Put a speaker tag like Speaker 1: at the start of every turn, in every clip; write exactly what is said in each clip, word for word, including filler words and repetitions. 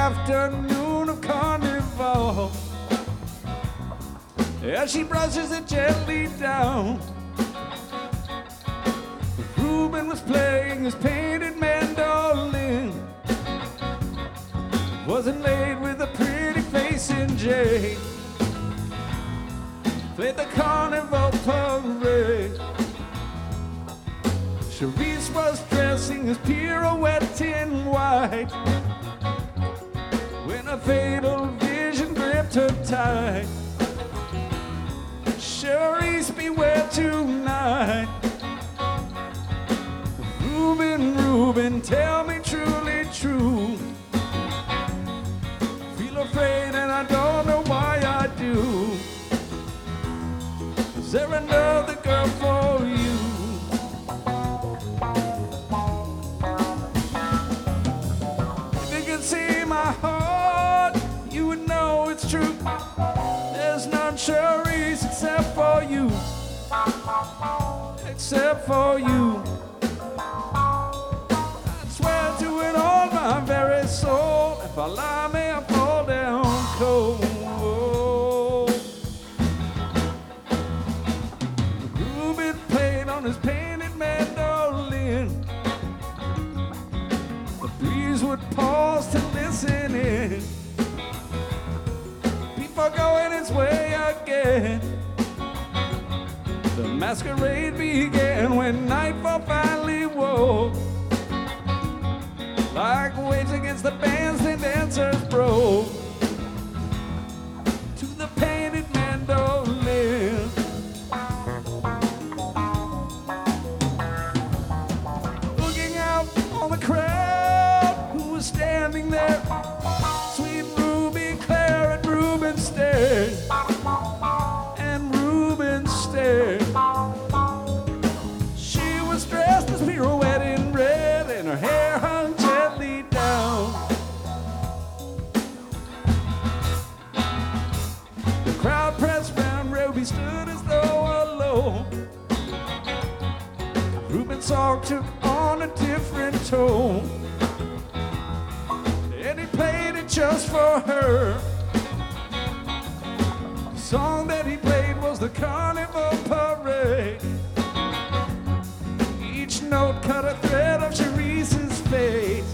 Speaker 1: afternoon of carnival, as she brushes it gently down, Reuben was playing his painted mandolin. Wasn't laid with a pretty face in jade. Played the carnival parade. Cherise was dressing his pirouette in white, when a fatal vision gripped her tight. Cherise, beware tonight. Reuben, Reuben, tell me truly true. Feel afraid and I don't know why I do. Is there another girl for you? If you could see my heart, you would know it's true. There's none, Cherise, except for you. Except for you. I'd swear to it all my very soul. If I lie, may I fall down cold. Reuben played on his painted mandolin. The breeze would pause to listen in before going its way again. The masquerade began when nightfall finally woke. Like waves against the bandstand, dancers broke to the painted mandolin. Looking out on the crowd who was standing there, sweet Ruby Claire and Reuben stared, and Reuben stared. She was dressed as pirouette in red, and her hair hung gently down. The crowd pressed round, Ruby stood as though alone. Reuben's song took on a different tone, and he played it just for her. The song that he played was the Carnival Parade. Each note cut a thread of Cherise's face.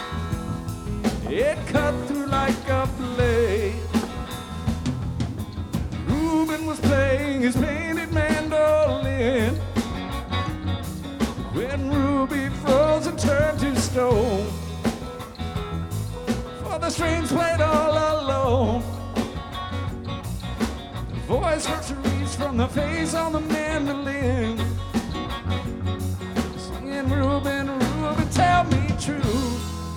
Speaker 1: It cut through like a blade. Reuben was playing his painted mandolin when Ruby froze and turned to stone. For the strings played all alone. The voice of Cherise from the face on the mandolin, singing, Reuben, Reuben, tell me true,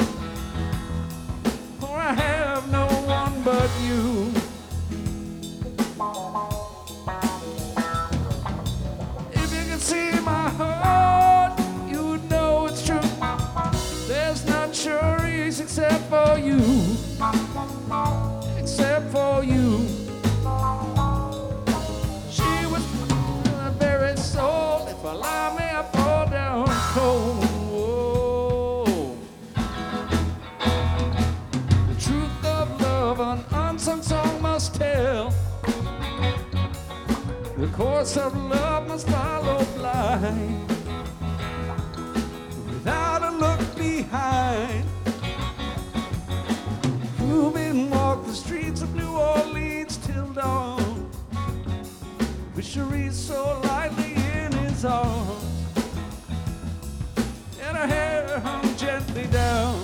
Speaker 1: for I have no one but you. If you could see my heart, you would know it's true. There's none Cherise except for you. Except for you. She was my very soul. If I lie, may I fall down cold. Whoa. The truth of love, an unsung song must tell. The course of love must follow blind, without a look behind. Reuben walked the streets of New Orleans till dawn, with Cherise so lightly in his arms, and her hair hung gently down.